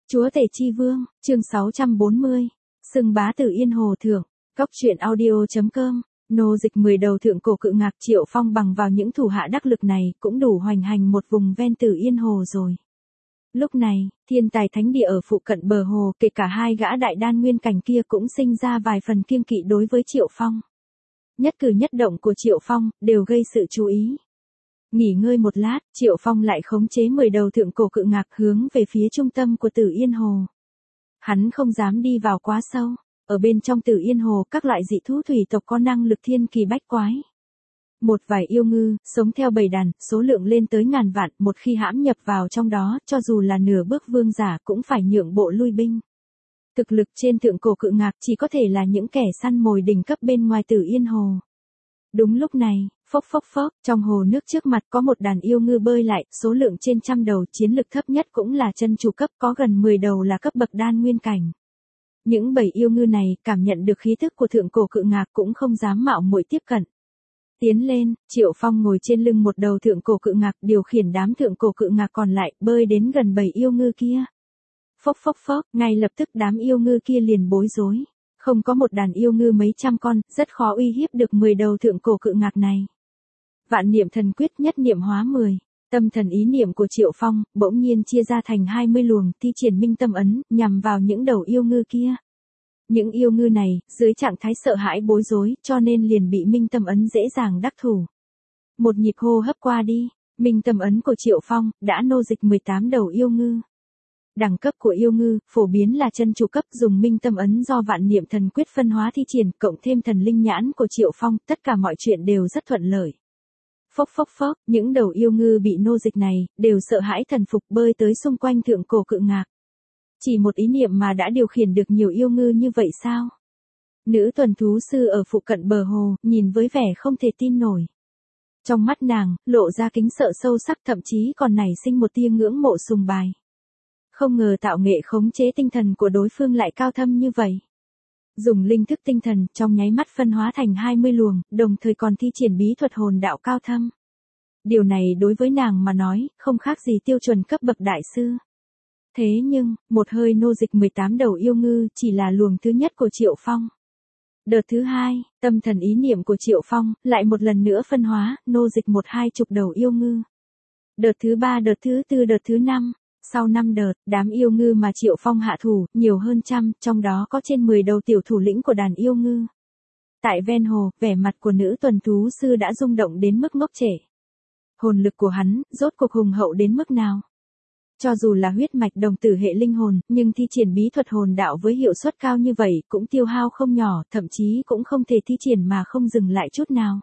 Chúa tể chi vương, chương 640. Xưng bá Tử Yên Hồ thượng. Cóc truyện audio.com. Nô dịch 10 đầu thượng cổ cự ngạc Triệu Phong bằng vào những thủ hạ đắc lực này cũng đủ hoành hành một vùng ven Tử Yên Hồ rồi. Lúc này, thiên tài thánh địa ở phụ cận bờ hồ, kể cả hai gã đại đan nguyên cảnh kia cũng sinh ra vài phần kiêng kỵ đối với Triệu Phong. Nhất cử nhất động của Triệu Phong đều gây sự chú ý. Nghỉ ngơi một lát, Triệu Phong lại khống chế 10 đầu thượng cổ cự ngạc hướng về phía trung tâm của Tử Yên Hồ. Hắn không dám đi vào quá sâu, ở bên trong Tử Yên Hồ các loại dị thú thủy tộc có năng lực thiên kỳ bách quái. Một vài yêu ngư, sống theo bầy đàn, số lượng lên tới ngàn vạn, một khi hãm nhập vào trong đó, cho dù là nửa bước vương giả cũng phải nhượng bộ lui binh. Thực lực trên thượng cổ cự ngạc chỉ có thể là những kẻ săn mồi đỉnh cấp bên ngoài Tử Yên Hồ. Đúng lúc này, phốc phốc phốc, trong hồ nước trước mặt có một đàn yêu ngư bơi lại, số lượng trên trăm đầu, chiến lực thấp nhất cũng là chân chủ cấp, có gần 10 đầu là cấp bậc đan nguyên cảnh. Những bầy yêu ngư này cảm nhận được khí thức của thượng cổ cự ngạc cũng không dám mạo muội tiếp cận. Tiến lên, Triệu Phong ngồi trên lưng một đầu thượng cổ cự ngạc điều khiển đám thượng cổ cự ngạc còn lại bơi đến gần bầy yêu ngư kia. Phốc phốc phốc, ngay lập tức đám yêu ngư kia liền bối rối. Không có một đàn yêu ngư mấy trăm con, rất khó uy hiếp được 10 đầu thượng cổ cự ngạc này. Vạn niệm thần quyết nhất niệm hóa 10. Tâm thần ý niệm của Triệu Phong bỗng nhiên chia ra thành 20 luồng, thi triển minh tâm ấn, nhằm vào những đầu yêu ngư kia. Những yêu ngư này, dưới trạng thái sợ hãi bối rối, cho nên liền bị minh tâm ấn dễ dàng đắc thủ. Một nhịp hô hấp qua đi, minh tâm ấn của Triệu Phong đã nô dịch 18 đầu yêu ngư. Đẳng cấp của yêu ngư, phổ biến là chân chủ cấp, dùng minh tâm ấn do vạn niệm thần quyết phân hóa thi triển, cộng thêm thần linh nhãn của Triệu Phong, tất cả mọi chuyện đều rất thuận lợi. Phốc phốc phốc, những đầu yêu ngư bị nô dịch này, đều sợ hãi thần phục bơi tới xung quanh thượng cổ cự ngạc. Chỉ một ý niệm mà đã điều khiển được nhiều yêu ngư như vậy sao? Nữ tuần thú sư ở phụ cận bờ hồ, nhìn với vẻ không thể tin nổi. Trong mắt nàng, lộ ra kính sợ sâu sắc, thậm chí còn nảy sinh một tia ngưỡng mộ sùng bài. Không ngờ tạo nghệ khống chế tinh thần của đối phương lại cao thâm như vậy. Dùng linh thức tinh thần trong nháy mắt phân hóa thành 20 luồng, đồng thời còn thi triển bí thuật hồn đạo cao thâm. Điều này đối với nàng mà nói, không khác gì tiêu chuẩn cấp bậc đại sư. Thế nhưng, một hơi nô dịch 18 đầu yêu ngư chỉ là luồng thứ nhất của Triệu Phong. Đợt thứ hai, tâm thần ý niệm của Triệu Phong lại một lần nữa phân hóa, nô dịch 12 chục đầu yêu ngư. Đợt thứ ba, đợt thứ tư, đợt thứ năm. Sau 5 đợt, đám yêu ngư mà Triệu Phong hạ thủ, nhiều hơn trăm, trong đó có trên 10 đầu tiểu thủ lĩnh của đàn yêu ngư. Tại ven hồ, vẻ mặt của nữ tuần thú sư đã rung động đến mức ngốc trệ. Hồn lực của hắn, rốt cuộc hùng hậu đến mức nào? Cho dù là huyết mạch đồng tử hệ linh hồn, nhưng thi triển bí thuật hồn đạo với hiệu suất cao như vậy cũng tiêu hao không nhỏ, thậm chí cũng không thể thi triển mà không dừng lại chút nào.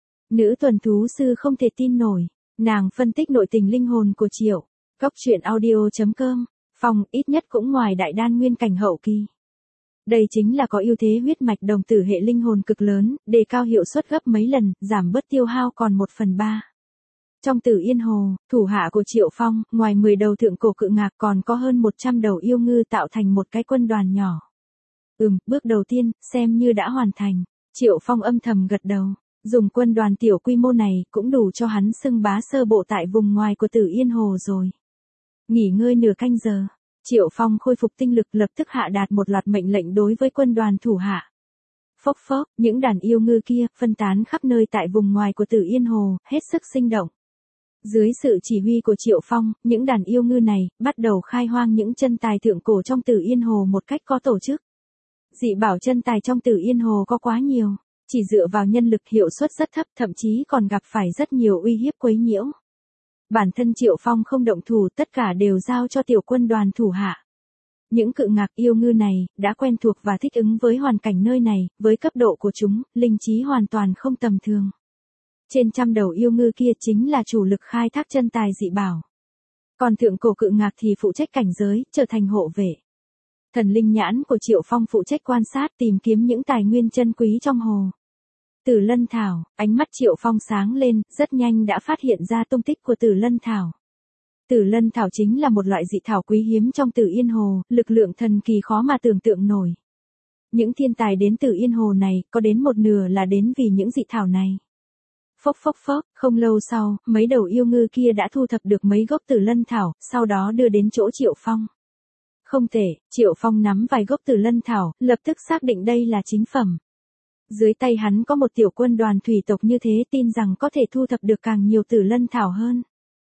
Nữ tuần thú sư không thể tin nổi, nàng phân tích nội tình linh hồn của Triệu. Cóc truyện audio.com, Phong ít nhất cũng ngoài đại đan nguyên cảnh hậu kỳ. Đây chính là có ưu thế huyết mạch đồng tử hệ linh hồn cực lớn, đề cao hiệu suất gấp mấy lần, giảm bớt tiêu hao còn 1/3. Trong Tử Yên Hồ, thủ hạ của Triệu Phong, ngoài 10 đầu thượng cổ cự ngạc còn có hơn 100 đầu yêu ngư tạo thành một cái quân đoàn nhỏ. Bước đầu tiên, xem như đã hoàn thành. Triệu Phong âm thầm gật đầu. Dùng quân đoàn tiểu quy mô này cũng đủ cho hắn xưng bá sơ bộ tại vùng ngoài của Tử Yên Hồ rồi. Nghỉ ngơi nửa canh giờ, Triệu Phong khôi phục tinh lực lập tức hạ đạt một loạt mệnh lệnh đối với quân đoàn thủ hạ. Phốc phốc, những đàn yêu ngư kia phân tán khắp nơi tại vùng ngoài của Tử Yên Hồ, hết sức sinh động. Dưới sự chỉ huy của Triệu Phong, những đàn yêu ngư này bắt đầu khai hoang những chân tài thượng cổ trong Tử Yên Hồ một cách có tổ chức. Dị bảo chân tài trong Tử Yên Hồ có quá nhiều, chỉ dựa vào nhân lực hiệu suất rất thấp, thậm chí còn gặp phải rất nhiều uy hiếp quấy nhiễu. Bản thân Triệu Phong không động thủ, tất cả đều giao cho tiểu quân đoàn thủ hạ. Những cự ngạc yêu ngư này đã quen thuộc và thích ứng với hoàn cảnh nơi này, với cấp độ của chúng, linh trí hoàn toàn không tầm thường. Trên trăm đầu yêu ngư kia chính là chủ lực khai thác chân tài dị bảo. Còn thượng cổ cự ngạc thì phụ trách cảnh giới, trở thành hộ vệ. Thần linh nhãn của Triệu Phong phụ trách quan sát tìm kiếm những tài nguyên chân quý trong hồ. Tử Lân Thảo, ánh mắt Triệu Phong sáng lên, rất nhanh đã phát hiện ra tung tích của Tử Lân Thảo. Tử Lân Thảo chính là một loại dị thảo quý hiếm trong Tử Yên Hồ, lực lượng thần kỳ khó mà tưởng tượng nổi. Những thiên tài đến Tử Yên Hồ này, có đến một nửa là đến vì những dị thảo này. Phốc phốc phốc, không lâu sau, mấy đầu yêu ngư kia đã thu thập được mấy gốc Tử Lân Thảo, sau đó đưa đến chỗ Triệu Phong. Không tệ, Triệu Phong nắm vài gốc Tử Lân Thảo, lập tức xác định đây là chính phẩm. Dưới tay hắn có một tiểu quân đoàn thủy tộc như thế, tin rằng có thể thu thập được càng nhiều Tử Lân Thảo hơn.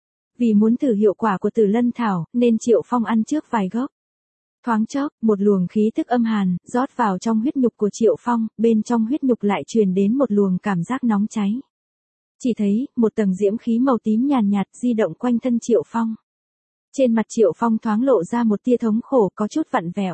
Vì muốn thử hiệu quả của Tử Lân Thảo, nên Triệu Phong ăn trước vài gốc. Thoáng chốc, một luồng khí tức âm hàn, rót vào trong huyết nhục của Triệu Phong, bên trong huyết nhục lại truyền đến một luồng cảm giác nóng cháy. Chỉ thấy, một tầng diễm khí màu tím nhàn nhạt di động quanh thân Triệu Phong. Trên mặt Triệu Phong thoáng lộ ra một tia thống khổ có chút vặn vẹo.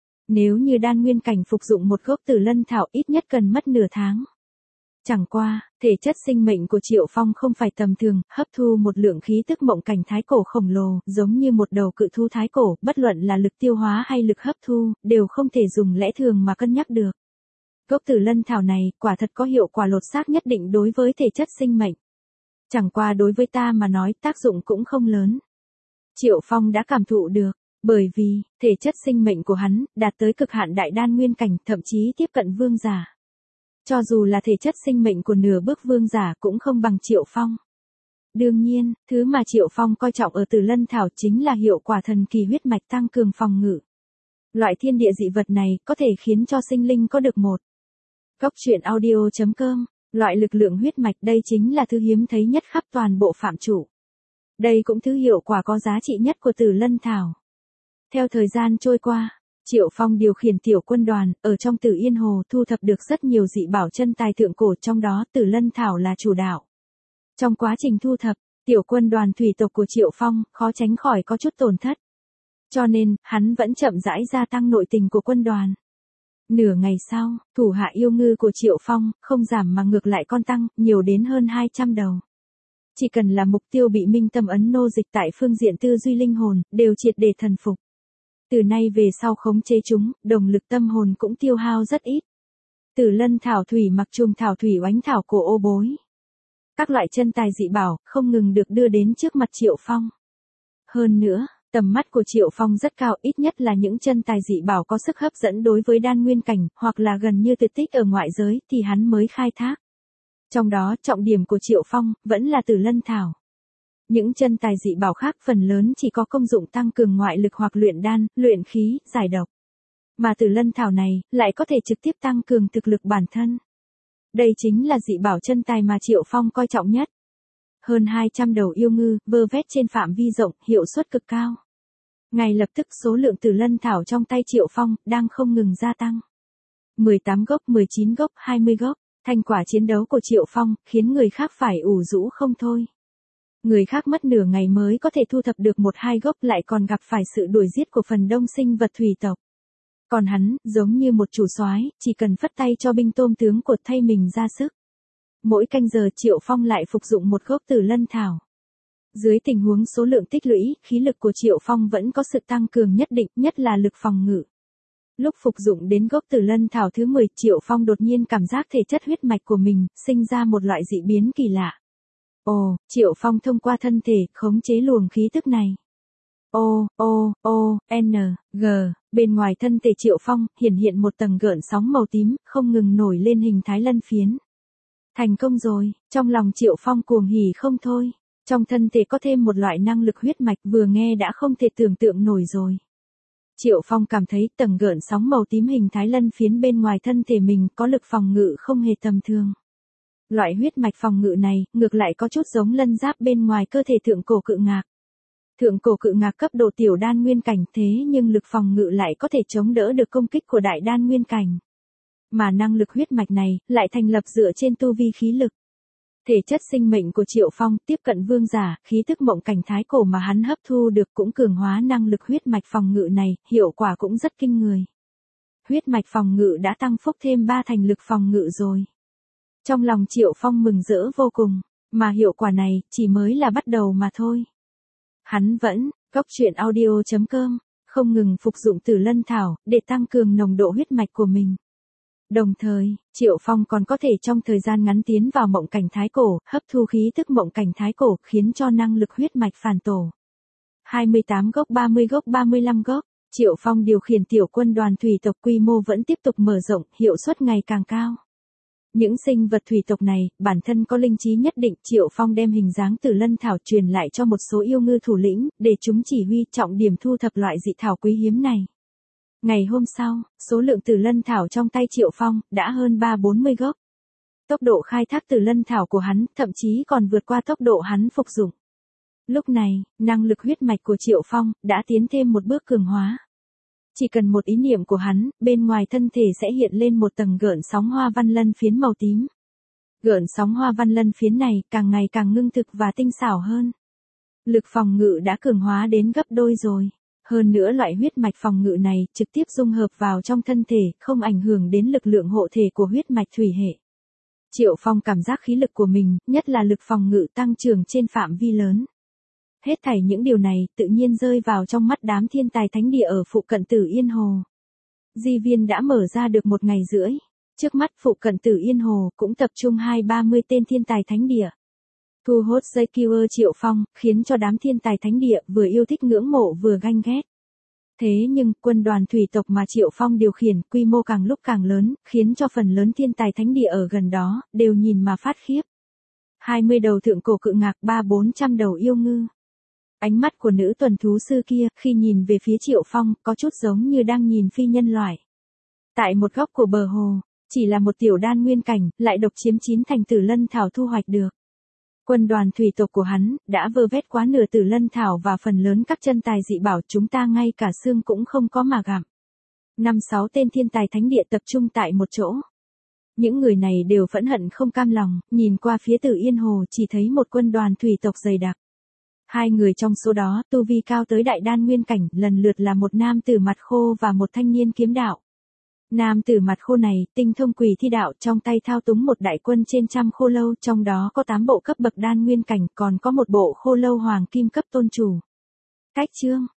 Nếu như đan nguyên cảnh phục dụng một gốc Tử Lân Thảo ít nhất cần mất nửa tháng. Chẳng qua, thể chất sinh mệnh của Triệu Phong không phải tầm thường, hấp thu một lượng khí tức mộng cảnh thái cổ khổng lồ, giống như một đầu cự thú thái cổ, bất luận là lực tiêu hóa hay lực hấp thu, đều không thể dùng lẽ thường mà cân nhắc được. Gốc Tử Lân Thảo này, quả thật có hiệu quả lột xác nhất định đối với thể chất sinh mệnh. Chẳng qua đối với ta mà nói tác dụng cũng không lớn. Triệu Phong đã cảm thụ được, bởi vì, thể chất sinh mệnh của hắn, đạt tới cực hạn đại đan nguyên cảnh, thậm chí tiếp cận vương giả. Cho dù là thể chất sinh mệnh của nửa bước vương giả cũng không bằng Triệu Phong. Đương nhiên, thứ mà Triệu Phong coi trọng ở Tử Lân Thảo chính là hiệu quả thần kỳ huyết mạch tăng cường phòng ngự. Loại thiên địa dị vật này có thể khiến cho sinh linh có được một. Góc truyện audio.com, loại lực lượng huyết mạch đây chính là thứ hiếm thấy nhất khắp toàn bộ phạm chủ. Đây cũng thứ hiệu quả có giá trị nhất của Tử Lân Thảo. Theo thời gian trôi qua, Triệu Phong điều khiển tiểu quân đoàn, ở trong Tử Yên Hồ thu thập được rất nhiều dị bảo chân tài thượng cổ, trong đó Tử Lân Thảo là chủ đạo. Trong quá trình thu thập, tiểu quân đoàn thủy tộc của Triệu Phong khó tránh khỏi có chút tổn thất. Cho nên, hắn vẫn chậm rãi gia tăng nội tình của quân đoàn. Nửa ngày sau, thủ hạ yêu ngư của Triệu Phong không giảm mà ngược lại còn tăng, nhiều đến hơn 200 đầu. Chỉ cần là mục tiêu bị minh tâm ấn nô dịch tại phương diện tư duy linh hồn, đều triệt để thần phục. Từ nay về sau khống chế chúng, đồng lực tâm hồn cũng tiêu hao rất ít. Tử Lân Thảo thủy mặc trùng thảo thủy oánh thảo cổ ô bối. Các loại chân tài dị bảo, không ngừng được đưa đến trước mặt Triệu Phong. Hơn nữa, tầm mắt của Triệu Phong rất cao, ít nhất là những chân tài dị bảo có sức hấp dẫn đối với đan nguyên cảnh, hoặc là gần như tuyệt tích ở ngoại giới, thì hắn mới khai thác. Trong đó, trọng điểm của Triệu Phong, vẫn là Tử Lân Thảo. Những chân tài dị bảo khác phần lớn chỉ có công dụng tăng cường ngoại lực hoặc luyện đan, luyện khí, giải độc. Mà Tử Lân Thảo này, lại có thể trực tiếp tăng cường thực lực bản thân. Đây chính là dị bảo chân tài mà Triệu Phong coi trọng nhất. Hơn 200 đầu yêu ngư, vơ vét trên phạm vi rộng, hiệu suất cực cao. Ngay lập tức số lượng Tử Lân Thảo trong tay Triệu Phong, đang không ngừng gia tăng. 18 gốc, 19 gốc, 20 gốc, thành quả chiến đấu của Triệu Phong, khiến người khác phải ủ rũ không thôi. Người khác mất nửa ngày mới có thể thu thập được 1-2 gốc, lại còn gặp phải sự đuổi giết của phần đông sinh vật thủy tộc. Còn hắn, giống như một chủ soái, chỉ cần phất tay cho binh tôm tướng cột thay mình ra sức. Mỗi canh giờ Triệu Phong lại phục dụng một gốc Tử Lân Thảo. Dưới tình huống số lượng tích lũy, khí lực của Triệu Phong vẫn có sự tăng cường nhất định, nhất là lực phòng ngự. Lúc phục dụng đến gốc Tử Lân Thảo thứ 10, Triệu Phong đột nhiên cảm giác thể chất huyết mạch của mình sinh ra một loại dị biến kỳ lạ. Ồ, Triệu Phong thông qua thân thể khống chế luồng khí tức này. Bên ngoài thân thể Triệu Phong hiện một tầng gợn sóng màu tím, không ngừng nổi lên hình thái lân phiến. Thành công rồi, trong lòng Triệu Phong cuồng hỉ không thôi. Trong thân thể có thêm một loại năng lực huyết mạch, vừa nghe đã không thể tưởng tượng nổi rồi. Triệu Phong cảm thấy tầng gợn sóng màu tím hình thái lân phiến bên ngoài thân thể mình có lực phòng ngự không hề tầm thường. Loại huyết mạch phòng ngự này, ngược lại có chút giống lân giáp bên ngoài cơ thể thượng cổ cự ngạc. Thượng cổ cự ngạc cấp độ tiểu đan nguyên cảnh, thế nhưng lực phòng ngự lại có thể chống đỡ được công kích của đại đan nguyên cảnh. Mà năng lực huyết mạch này, lại thành lập dựa trên tu vi khí lực. Thể chất sinh mệnh của Triệu Phong tiếp cận vương giả, khí tức mộng cảnh thái cổ mà hắn hấp thu được cũng cường hóa năng lực huyết mạch phòng ngự này, hiệu quả cũng rất kinh người. Huyết mạch phòng ngự đã tăng phúc thêm 3 thành lực phòng ngự rồi. Trong lòng Triệu Phong mừng rỡ vô cùng, mà hiệu quả này chỉ mới là bắt đầu mà thôi. Hắn vẫn, góc truyện audio.com, không ngừng phục dụng Tử Lân Thảo để tăng cường nồng độ huyết mạch của mình. Đồng thời, Triệu Phong còn có thể trong thời gian ngắn tiến vào mộng cảnh thái cổ, hấp thu khí tức mộng cảnh thái cổ, khiến cho năng lực huyết mạch phản tổ. 28 gốc, 30 gốc, 35 gốc, Triệu Phong điều khiển tiểu quân đoàn thủy tộc quy mô vẫn tiếp tục mở rộng, hiệu suất ngày càng cao. Những sinh vật thủy tộc này, bản thân có linh trí nhất định, Triệu Phong đem hình dáng Tử Lân Thảo truyền lại cho một số yêu ngư thủ lĩnh, để chúng chỉ huy trọng điểm thu thập loại dị thảo quý hiếm này. Ngày hôm sau, số lượng Tử Lân Thảo trong tay Triệu Phong đã hơn 340 gốc. Tốc độ khai thác Tử Lân Thảo của hắn thậm chí còn vượt qua tốc độ hắn phục dụng. Lúc này, năng lực huyết mạch của Triệu Phong đã tiến thêm một bước cường hóa. Chỉ cần một ý niệm của hắn, bên ngoài thân thể sẽ hiện lên một tầng gợn sóng hoa văn lân phiến màu tím. Gợn sóng hoa văn lân phiến này càng ngày càng ngưng thực và tinh xảo hơn. Lực phòng ngự đã cường hóa đến gấp đôi rồi. Hơn nữa loại huyết mạch phòng ngự này trực tiếp dung hợp vào trong thân thể, không ảnh hưởng đến lực lượng hộ thể của huyết mạch thủy hệ. Triệu Phong cảm giác khí lực của mình, nhất là lực phòng ngự tăng trưởng trên phạm vi lớn. Hết thảy những điều này tự nhiên rơi vào trong mắt đám thiên tài thánh địa ở phụ cận Tử Yên Hồ. Di viên đã mở ra được 1 ngày rưỡi. Trước mắt phụ cận Tử Yên Hồ cũng tập trung 20-30 tên thiên tài thánh địa. Thu hút dây killer Triệu Phong, khiến cho đám thiên tài thánh địa vừa yêu thích ngưỡng mộ vừa ganh ghét. Thế nhưng, quân đoàn thủy tộc mà Triệu Phong điều khiển quy mô càng lúc càng lớn, khiến cho phần lớn thiên tài thánh địa ở gần đó, đều nhìn mà phát khiếp. 20 đầu thượng cổ cự ngạc, 300-400 đầu yêu ngư. Ánh mắt của nữ tuần thú sư kia, khi nhìn về phía Triệu Phong, có chút giống như đang nhìn phi nhân loại. Tại một góc của bờ hồ, chỉ là một tiểu đan nguyên cảnh, lại độc chiếm 9 thành Tử Lân Thảo thu hoạch được. Quân đoàn thủy tộc của hắn, đã vơ vét quá nửa Tử Lân Thảo và phần lớn các chân tài dị bảo, chúng ta ngay cả xương cũng không có mà gặm. 5-6 tên thiên tài thánh địa tập trung tại một chỗ. Những người này đều phẫn hận không cam lòng, nhìn qua phía Tử Yên Hồ chỉ thấy một quân đoàn thủy tộc dày đặc. 2 người trong số đó, tu vi cao tới đại đan nguyên cảnh, lần lượt là một nam tử mặt khô và một thanh niên kiếm đạo. Nam tử mặt khô này, tinh thông quỷ thi đạo, trong tay thao túng một đại quân trên trăm khô lâu, trong đó có 8 bộ cấp bậc đan nguyên cảnh, còn có một bộ khô lâu hoàng kim cấp tôn chủ. Cách chương